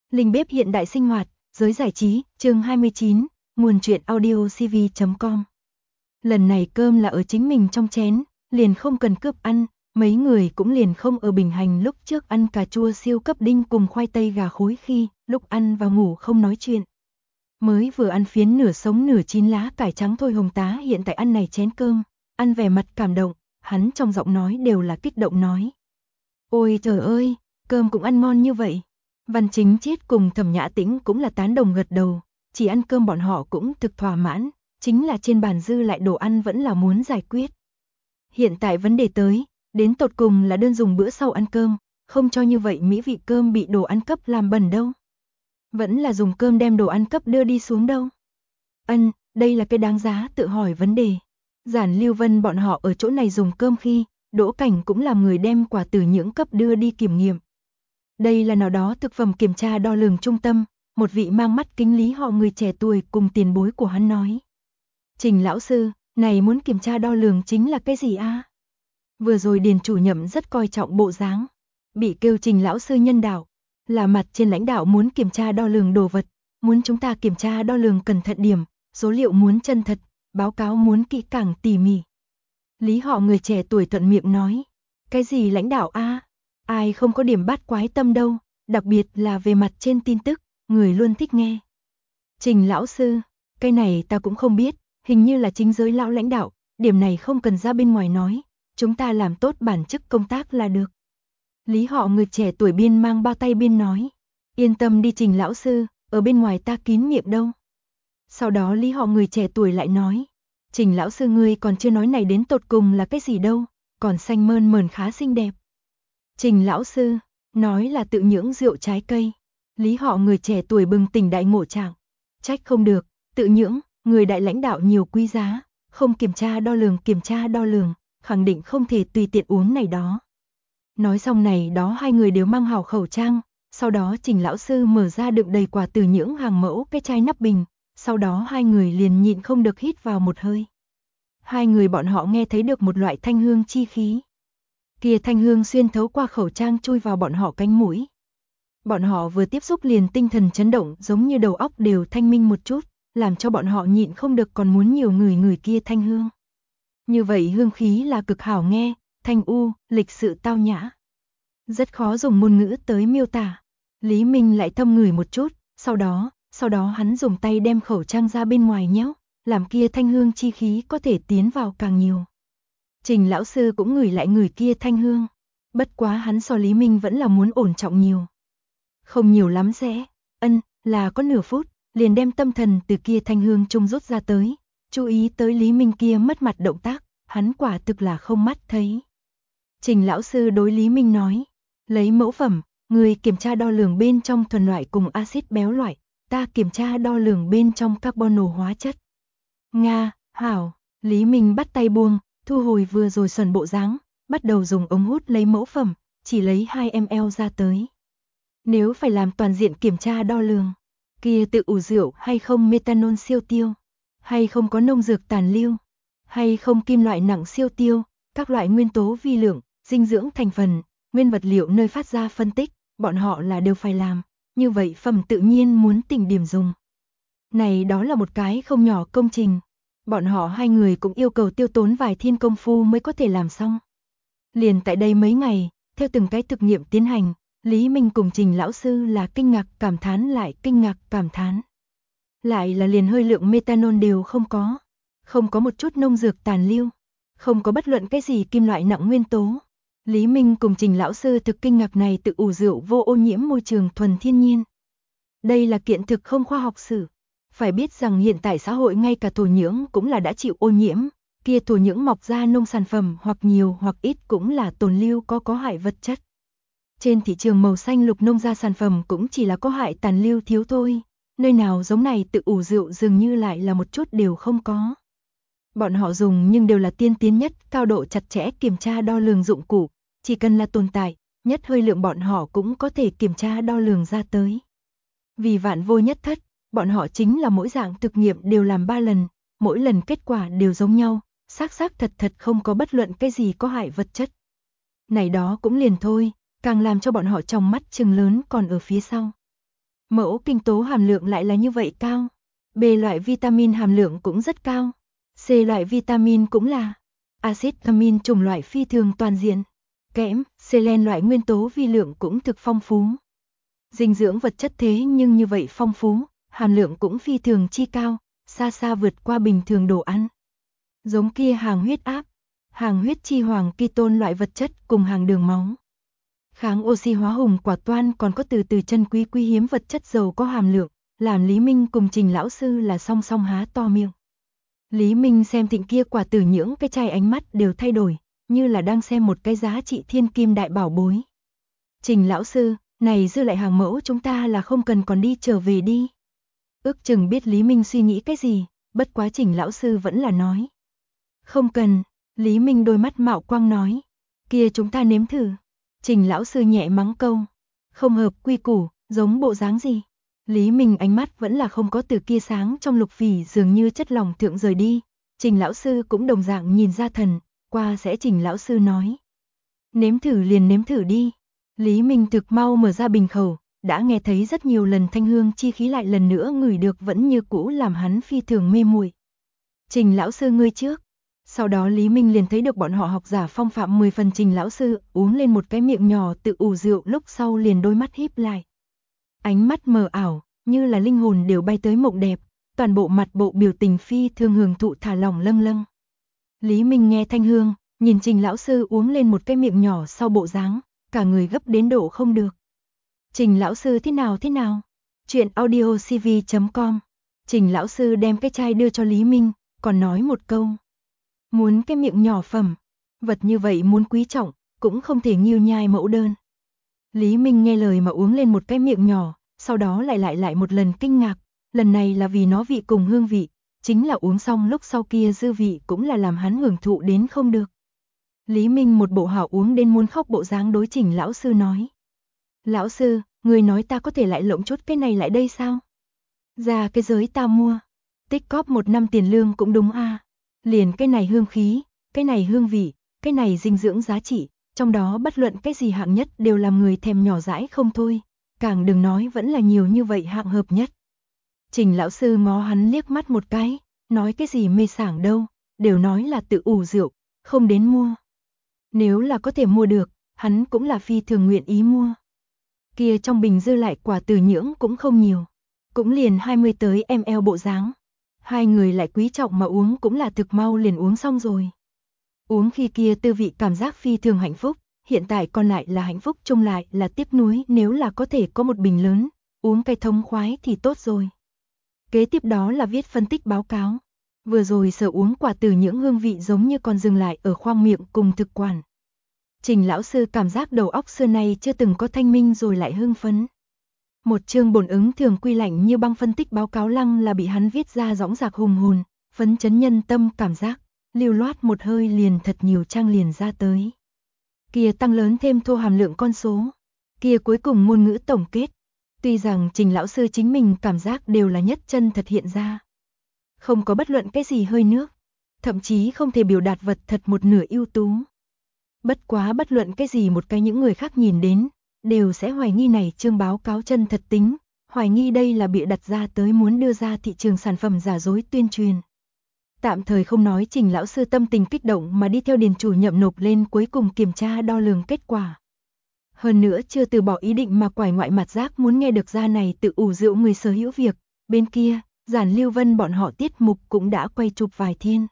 Linh bếp hiện đại sinh hoạt, giới giải trí, chương 29, nguồn truyện audio cv.com. Lần này cơm là ở chính mình trong chén, liền không cần cướp ăn, mấy người cũng liền không ở bình hành lúc trước ăn cà chua siêu cấp đinh cùng khoai tây gà khối khi, lúc ăn và ngủ không nói chuyện. Mới vừa ăn phiến nửa sống nửa chín lá cải trắng thôi Hồng Tá hiện tại ăn này chén cơm, ăn vẻ mặt cảm động, hắn trong giọng nói đều là kích động nói. Ôi trời ơi, cơm cũng ăn ngon như vậy. Văn Chính Chiết cùng Thẩm Nhã Tĩnh cũng là tán đồng gật đầu, chỉ ăn cơm bọn họ cũng thực thỏa mãn, chính là trên bàn dư lại đồ ăn vẫn là muốn giải quyết. Hiện tại vấn đề tới, đến tột cùng là đơn dùng bữa sau ăn cơm, không cho như vậy mỹ vị cơm bị đồ ăn cấp làm bẩn đâu. Vẫn là dùng cơm đem đồ ăn cấp đưa đi xuống đâu. Đây là cái đáng giá tự hỏi vấn đề. Giản Lưu Vân bọn họ ở chỗ này dùng cơm khi, Đỗ Cảnh cũng làm người đem quả từ những cấp đưa đi kiểm nghiệm. Đây là nào đó thực phẩm kiểm tra đo lường trung tâm, một vị mang mắt kính lý họ người trẻ tuổi cùng tiền bối của hắn nói. Trình lão sư, này muốn kiểm tra đo lường chính là cái gì a? Vừa rồi Điền chủ nhậm rất coi trọng bộ dáng, bị kêu Trình lão sư nhân đạo, là mặt trên lãnh đạo muốn kiểm tra đo lường đồ vật, muốn chúng ta kiểm tra đo lường cẩn thận điểm, số liệu muốn chân thật, báo cáo muốn kỹ càng tỉ mỉ. Lý họ người trẻ tuổi thuận miệng nói, cái gì lãnh đạo a? Ai không có điểm bát quái tâm đâu, đặc biệt là về mặt trên tin tức, người luôn thích nghe. Trình lão sư, cái này ta cũng không biết, hình như là chính giới lão lãnh đạo, điểm này không cần ra bên ngoài nói, chúng ta làm tốt bản chức công tác là được. Lý họ người trẻ tuổi biên mang bao tay biên nói, yên tâm đi Trình lão sư, ở bên ngoài ta kín miệng đâu. Sau đó Lý họ người trẻ tuổi lại nói, Trình lão sư ngươi còn chưa nói này đến tột cùng là cái gì đâu, còn xanh mơn mởn khá xinh đẹp. Trình lão sư, nói là tự nhưỡng rượu trái cây. Lý họ người trẻ tuổi bừng tỉnh đại ngộ trạng. Trách không được, tự nhưỡng, người đại lãnh đạo nhiều quý giá, không kiểm tra đo lường, khẳng định không thể tùy tiện uống này đó. Nói xong này đó hai người đều mang hảo khẩu trang, sau đó Trình lão sư mở ra đựng đầy quả từ nhưỡng hàng mẫu cái chai nắp bình, sau đó hai người liền nhịn không được hít vào một hơi. Hai người bọn họ nghe thấy được một loại thanh hương chi khí. Kia thanh hương xuyên thấu qua khẩu trang chui vào bọn họ cánh mũi. Bọn họ vừa tiếp xúc liền tinh thần chấn động giống như đầu óc đều thanh minh một chút, làm cho bọn họ nhịn không được còn muốn nhiều người kia thanh hương. Như vậy hương khí là cực hảo nghe, thanh u, lịch sự tao nhã. Rất khó dùng ngôn ngữ tới miêu tả. Lý Minh lại thâm ngửi một chút, sau đó hắn dùng tay đem khẩu trang ra bên ngoài nhéo, làm kia thanh hương chi khí có thể tiến vào càng nhiều. Trình lão sư cũng ngửi lại người kia thanh hương, bất quá hắn so Lý Minh vẫn là muốn ổn trọng nhiều. Không nhiều lắm sẽ, là có nửa phút, liền đem tâm thần từ kia thanh hương trung rút ra tới, chú ý tới Lý Minh kia mất mặt động tác, hắn quả thực là không mắt thấy. Trình lão sư đối Lý Minh nói, lấy mẫu phẩm, người kiểm tra đo lường bên trong thuần loại cùng axit béo loại, ta kiểm tra đo lường bên trong carbonô hóa chất. Nga, hảo, Lý Minh bắt tay buông, thu hồi vừa rồi xuẩn bộ dáng, bắt đầu dùng ống hút lấy mẫu phẩm, chỉ lấy 2 ml ra tới. Nếu phải làm toàn diện kiểm tra đo lường, kia tự ủ rượu hay không methanol siêu tiêu, hay không có nông dược tàn lưu, hay không kim loại nặng siêu tiêu, các loại nguyên tố vi lượng, dinh dưỡng thành phần, nguyên vật liệu nơi phát ra phân tích, bọn họ là đều phải làm, như vậy phẩm tự nhiên muốn tỉnh điểm dùng. Này đó là một cái không nhỏ công trình. Bọn họ hai người cũng yêu cầu tiêu tốn vài thiên công phu mới có thể làm xong. Liền tại đây mấy ngày, theo từng cái thực nghiệm tiến hành, Lý Minh cùng Trình lão sư là kinh ngạc cảm thán lại kinh ngạc cảm thán. Lại là liền hơi lượng methanol đều không có một chút nông dược tàn lưu, không có bất luận cái gì kim loại nặng nguyên tố. Lý Minh cùng Trình lão sư thực kinh ngạc này tự ủ rượu vô ô nhiễm môi trường thuần thiên nhiên. Đây là kiện thực không khoa học sử. Phải biết rằng hiện tại xã hội ngay cả thổ nhưỡng cũng là đã chịu ô nhiễm, kia thổ nhưỡng mọc ra nông sản phẩm hoặc nhiều hoặc ít cũng là tồn lưu có hại vật chất. Trên thị trường màu xanh lục nông gia sản phẩm cũng chỉ là có hại tàn lưu thiếu thôi, nơi nào giống này tự ủ rượu dường như lại là một chút đều không có. Bọn họ dùng nhưng đều là tiên tiến nhất, cao độ chặt chẽ kiểm tra đo lường dụng cụ, chỉ cần là tồn tại, nhất hơi lượng bọn họ cũng có thể kiểm tra đo lường ra tới. Vì vạn vô nhất thất, bọn họ chính là mỗi dạng thực nghiệm đều làm 3 lần, mỗi lần kết quả đều giống nhau, xác thật không có bất luận cái gì có hại vật chất. Này đó cũng liền thôi, càng làm cho bọn họ trong mắt trừng lớn còn ở phía sau. Mẫu kinh tố hàm lượng lại là như vậy cao. B loại vitamin hàm lượng cũng rất cao. C loại vitamin cũng là. Axit amin chủng loại phi thường toàn diện. Kẽm, selen loại nguyên tố vi lượng cũng thực phong phú. Dinh dưỡng vật chất thế nhưng như vậy phong phú, hàm lượng cũng phi thường chi cao, xa xa vượt qua bình thường đồ ăn. Giống kia hàng huyết áp, hàng huyết chi hoàng ketone loại vật chất cùng hàng đường máu. Kháng oxy hóa hùng quả toan còn có từ chân quý quý hiếm vật chất giàu có hàm lượng, làm Lý Minh cùng Trình lão sư là song song há to miệng. Lý Minh xem thịnh kia quả tử nhưỡng cái chai ánh mắt đều thay đổi, như là đang xem một cái giá trị thiên kim đại bảo bối. Trình lão sư, này dư lại hàng mẫu chúng ta là không cần còn đi trở về đi. Ước chừng biết Lý Minh suy nghĩ cái gì, bất quá Trình lão sư vẫn là nói. Không cần, Lý Minh đôi mắt mạo quang nói. Kia chúng ta nếm thử. Trình lão sư nhẹ mắng câu. Không hợp quy củ, giống bộ dáng gì. Lý Minh ánh mắt vẫn là không có từ kia sáng trong lục phỉ dường như chất lòng thượng rời đi. Trình lão sư cũng đồng dạng nhìn ra thần, qua sẽ Trình lão sư nói. Nếm thử liền nếm thử đi. Lý Minh thực mau mở ra bình khẩu, đã nghe thấy rất nhiều lần thanh hương chi khí lại lần nữa ngửi được vẫn như cũ làm hắn phi thường mê muội. Trình lão sư ngươi trước. Sau đó Lý Minh liền thấy được bọn họ học giả phong phạm 10 phần. Trình lão sư uống lên một cái miệng nhỏ tự ủ rượu lúc sau liền đôi mắt híp lại. Ánh mắt mờ ảo, như là linh hồn đều bay tới mộng đẹp, toàn bộ mặt bộ biểu tình phi thường hưởng thụ thả lỏng lâng lâng. Lý Minh nghe thanh hương, nhìn Trình lão sư uống lên một cái miệng nhỏ sau bộ dáng, cả người gấp đến độ không được. Trình lão sư thế nào? Chuyện audiocv.com. Trình lão sư đem cái chai đưa cho Lý Minh, còn nói một câu. Muốn cái miệng nhỏ phẩm, vật như vậy muốn quý trọng, cũng không thể nghiêu nhai mẫu đơn. Lý Minh nghe lời mà uống lên một cái miệng nhỏ, sau đó lại một lần kinh ngạc, lần này là vì nó vị cùng hương vị, chính là uống xong lúc sau kia dư vị cũng là làm hắn hưởng thụ đến không được. Lý Minh một bộ hảo uống đến muốn khóc bộ dáng đối Trình lão sư nói. Lão sư, người nói ta có thể lại lộng chút cái này lại đây sao? Ra cái giới ta mua, tích cóp 1 năm tiền lương cũng đúng a. Liền cái này hương khí, cái này hương vị, cái này dinh dưỡng giá trị, trong đó bất luận cái gì hạng nhất đều làm người thèm nhỏ dãi không thôi, càng đừng nói vẫn là nhiều như vậy hạng hợp nhất. Trình lão sư ngó hắn liếc mắt một cái, nói cái gì mê sảng đâu, đều nói là tự ủ rượu, không đến mua. Nếu là có thể mua được, hắn cũng là phi thường nguyện ý mua. Kia trong bình dư lại quả từ nhưỡng cũng không nhiều, cũng liền 20 tới ml bộ dáng. Hai người lại quý trọng mà uống cũng là thực mau liền uống xong rồi. Uống khi kia tư vị cảm giác phi thường hạnh phúc, hiện tại còn lại là hạnh phúc chung lại là tiếc nuối nếu là có thể có một bình lớn, uống cái thống khoái thì tốt rồi. Kế tiếp đó là viết phân tích báo cáo. Vừa rồi sở uống quả từ những hương vị giống như còn dừng lại ở khoang miệng cùng thực quản. Trình lão sư cảm giác đầu óc xưa nay chưa từng có thanh minh rồi lại hưng phấn. Một chương bổn ứng thường quy lạnh như băng phân tích báo cáo lăng là bị hắn viết ra dõng dạc hùng hồn, phấn chấn nhân tâm cảm giác, lưu loát một hơi liền thật nhiều trang liền ra tới. Kia tăng lớn thêm thô hàm lượng con số, kia cuối cùng ngôn ngữ tổng kết. Tuy rằng Trình lão sư chính mình cảm giác đều là nhất chân thật hiện ra. Không có bất luận cái gì hơi nước, thậm chí không thể biểu đạt vật thật một nửa ưu tú. Bất quá bất luận cái gì một cái những người khác nhìn đến, đều sẽ hoài nghi này chương báo cáo chân thật tính, hoài nghi đây là bịa đặt ra tới muốn đưa ra thị trường sản phẩm giả dối tuyên truyền. Tạm thời không nói Trình lão sư tâm tình kích động mà đi theo điền chủ nhậm nộp lên cuối cùng kiểm tra đo lường kết quả. Hơn nữa chưa từ bỏ ý định mà quải ngoại mặt giác muốn nghe được ra này tự ủ rượu người sở hữu việc, bên kia, Giản Lưu Vân bọn họ tiết mục cũng đã quay chụp vài thiên.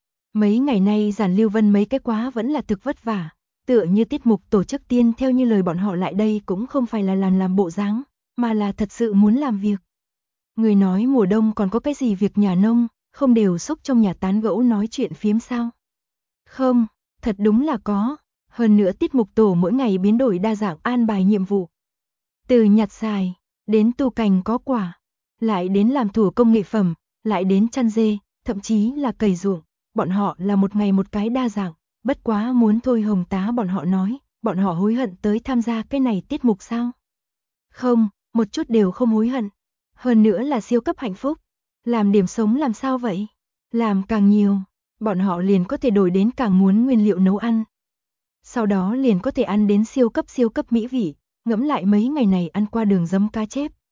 Mấy ngày nay Giản Lưu Vân mấy cái quá vẫn là thực vất vả, tựa như tiết mục tổ chức tiên theo như lời bọn họ lại đây cũng không phải là làm bộ dáng, mà là thật sự muốn làm việc. Người nói mùa đông còn có cái gì việc nhà nông, không đều xúc trong nhà tán gẫu nói chuyện phiếm sao? Không, thật đúng là có. Hơn nữa tiết mục tổ mỗi ngày biến đổi đa dạng an bài nhiệm vụ. Từ nhặt xài, đến tu cành có quả, lại đến làm thủ công nghệ phẩm, lại đến chăn dê, thậm chí là cày ruộng. Bọn họ là một ngày một cái đa dạng, bất quá muốn thôi Hồng tá bọn họ nói, bọn họ hối hận tới tham gia cái này tiết mục sao? Không, một chút đều không hối hận. Hơn nữa là siêu cấp hạnh phúc. Làm điểm sống làm sao vậy? Làm càng nhiều, bọn họ liền có thể đổi đến càng muốn nguyên liệu nấu ăn. Sau đó liền có thể ăn đến siêu cấp mỹ vị, ngẫm lại mấy ngày này ăn qua đường giấm cá chép,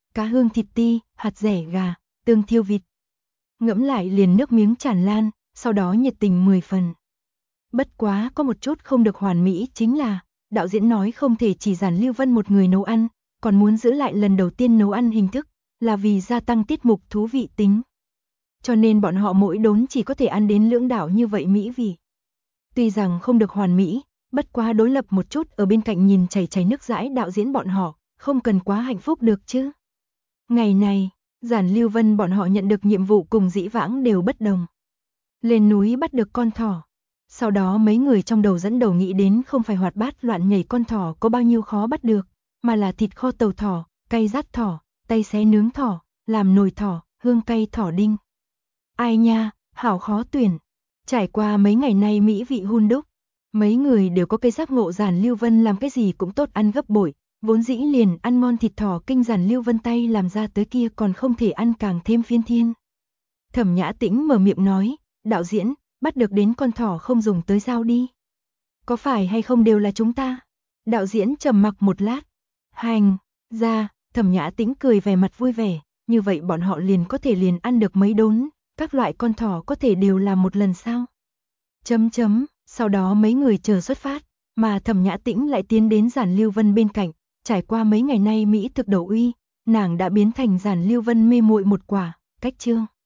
cá hương thịt ti, hạt dẻ gà, tương thiêu vịt. Ngẫm lại liền nước miếng tràn lan, sau đó nhiệt tình 10 phần. Bất quá có một chút không được hoàn mỹ chính là, đạo diễn nói không thể chỉ Giản Lưu Vân một người nấu ăn, còn muốn giữ lại lần đầu tiên nấu ăn hình thức, là vì gia tăng tiết mục thú vị tính. Cho nên bọn họ mỗi đốn chỉ có thể ăn đến lưỡng đạo như vậy mỹ vị. Tuy rằng không được hoàn mỹ, bất quá đối lập một chút ở bên cạnh nhìn chảy chảy nước dãi đạo diễn bọn họ, không cần quá hạnh phúc được chứ. Ngày này, Giản Lưu Vân bọn họ nhận được nhiệm vụ cùng dĩ vãng đều bất đồng. Lên núi bắt được con thỏ. Sau đó mấy người trong đầu dẫn đầu nghĩ đến không phải hoạt bát loạn nhảy con thỏ có bao nhiêu khó bắt được, mà là thịt kho tàu thỏ, cay rát thỏ, tay xé nướng thỏ, làm nồi thỏ, hương cay thỏ đinh. Ai nha, hảo khó tuyển. Trải qua mấy ngày nay mỹ vị hun đúc, mấy người đều có cây giác ngộ Giản Lưu Vân làm cái gì cũng tốt ăn gấp bội, vốn dĩ liền ăn ngon thịt thỏ kinh Giản Lưu Vân tay làm ra tới kia còn không thể ăn càng thêm phiên thiên. Thẩm Nhã Tĩnh mở miệng nói, đạo diễn, bắt được đến con thỏ không dùng tới dao đi. Có phải hay không đều là chúng ta? Đạo diễn trầm mặc một lát. Hành, ra, Thẩm Nhã Tĩnh cười vẻ mặt vui vẻ, như vậy bọn họ liền có thể liền ăn được mấy đốn, các loại con thỏ có thể đều làm một lần sao? Sau đó mấy người chờ xuất phát, mà Thẩm Nhã Tĩnh lại tiến đến Giản Lưu Vân bên cạnh, trải qua mấy ngày nay mỹ thực đầu uy, nàng đã biến thành Giản Lưu Vân mê muội một quả, cách chương.